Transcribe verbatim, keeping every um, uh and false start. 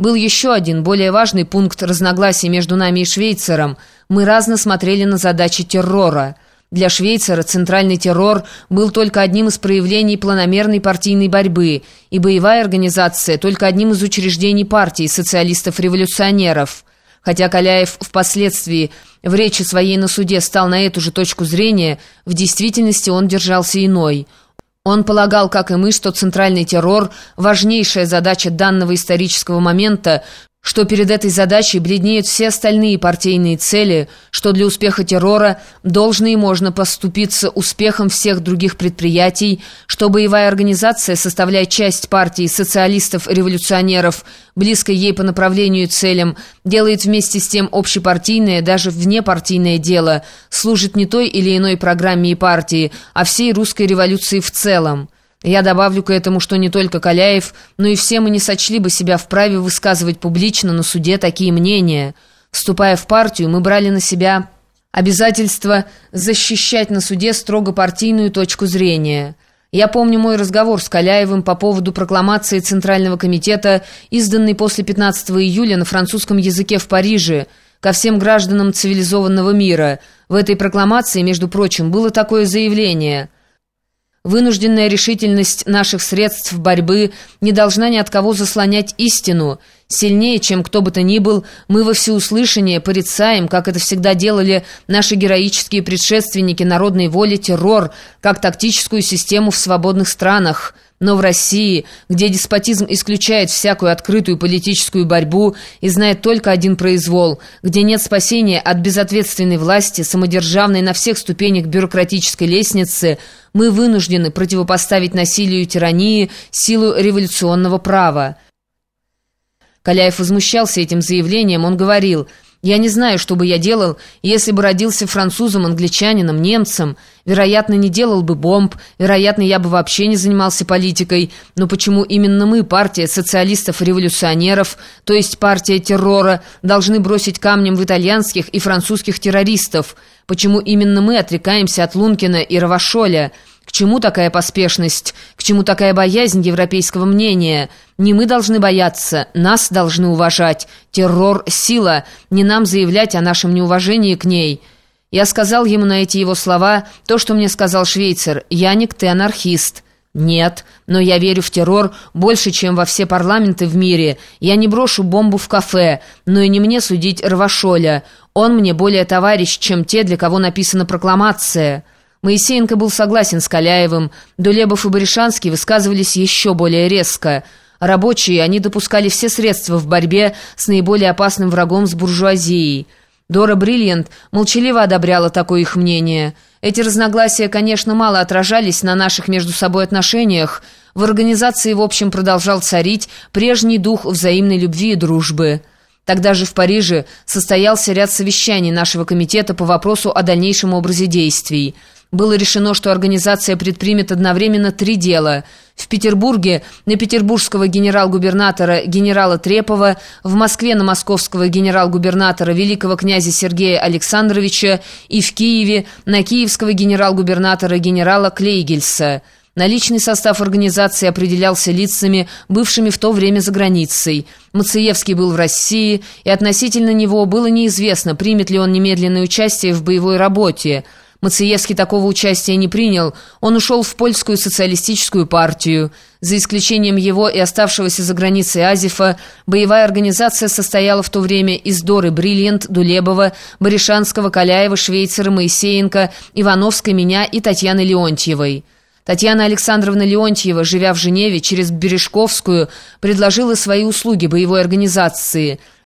Был еще один, более важный пункт разногласий между нами и Швейцером. Мы разно смотрели на задачи террора. Для Швейцера центральный террор был только одним из проявлений планомерной партийной борьбы, и боевая организация только одним из учреждений партии социалистов-революционеров. Хотя Каляев впоследствии в речи своей на суде стал на эту же точку зрения, в действительности он держался иной. Он полагал, как и мы, что центральный террор – важнейшая задача данного исторического момента, что перед этой задачей бледнеют все остальные партийные цели, что для успеха террора должно и можно поступиться успехом всех других предприятий, что боевая организация, составляя часть партии социалистов-революционеров, близкой ей по направлению и целям, делает вместе с тем общепартийное, даже внепартийное дело, служит не той или иной программе и партии, а всей русской революции в целом. Я добавлю к этому, что не только Каляев, но и все мы не сочли бы себя вправе высказывать публично на суде такие мнения. Вступая в партию, мы брали на себя обязательство защищать на суде строго партийную точку зрения. Я помню мой разговор с Каляевым по поводу прокламации Центрального комитета, изданной после пятнадцатого июля на французском языке в Париже, ко всем гражданам цивилизованного мира. В этой прокламации, между прочим, было такое заявление: «Вынужденная решительность наших средств борьбы не должна ни от кого заслонять истину. Сильнее, чем кто бы то ни был, мы во всеуслышание порицаем, как это всегда делали наши героические предшественники народной воли, террор, как тактическую систему в свободных странах. Но в России, где деспотизм исключает всякую открытую политическую борьбу и знает только один произвол, где нет спасения от безответственной власти, самодержавной на всех ступенях бюрократической лестницы, мы вынуждены противопоставить насилию и тирании силу революционного права». Каляев возмущался этим заявлением. Он говорил: «Я не знаю, что бы я делал, если бы родился французом, англичанином, немцем. Вероятно, не делал бы бомб, вероятно, я бы вообще не занимался политикой. Но почему именно мы, партия социалистов-революционеров, то есть партия террора, должны бросить камнем в итальянских и французских террористов? Почему именно мы отрекаемся от Лункина и Равашоля? К чему такая поспешность? К чему такая боязнь европейского мнения? Не мы должны бояться, нас должны уважать. Террор – сила, не нам заявлять о нашем неуважении к ней». Я сказал ему на эти его слова то, что мне сказал Швейцер: «Яник, ты анархист». «Нет, но я верю в террор больше, чем во все парламенты в мире. Я не брошу бомбу в кафе, но и не мне судить Равашоля. Он мне более товарищ, чем те, для кого написана прокламация». Моисеенко был согласен с Каляевым. Дулебов и Баришанский высказывались еще более резко. Рабочие, они допускали все средства в борьбе с наиболее опасным врагом, с буржуазией. Дора Бриллиант молчаливо одобряла такое их мнение. Эти разногласия, конечно, мало отражались на наших между собой отношениях. В организации, в общем, продолжал царить прежний дух взаимной любви и дружбы. Тогда же в Париже состоялся ряд совещаний нашего комитета по вопросу о дальнейшем образе действий. Было решено, что организация предпримет одновременно три дела. В Петербурге на петербургского генерал-губернатора генерала Трепова, в Москве на московского генерал-губернатора великого князя Сергея Александровича и в Киеве на киевского генерал-губернатора генерала Клейгельса. Наличный состав организации определялся лицами, бывшими в то время за границей. Мациевский был в России, и относительно него было неизвестно, примет ли он немедленное участие в боевой работе. Мациевский такого участия не принял, он ушел в польскую социалистическую партию. За исключением его и оставшегося за границей Азефа, боевая организация состояла в то время из Доры Бриллиант, Дулебова, Баришанского, Каляева, Швейцера, Моисеенко, Ивановской, меня и Татьяны Леонтьевой. Татьяна Александровна Леонтьева, живя в Женеве, через Бережковскую, предложила свои услуги боевой организации.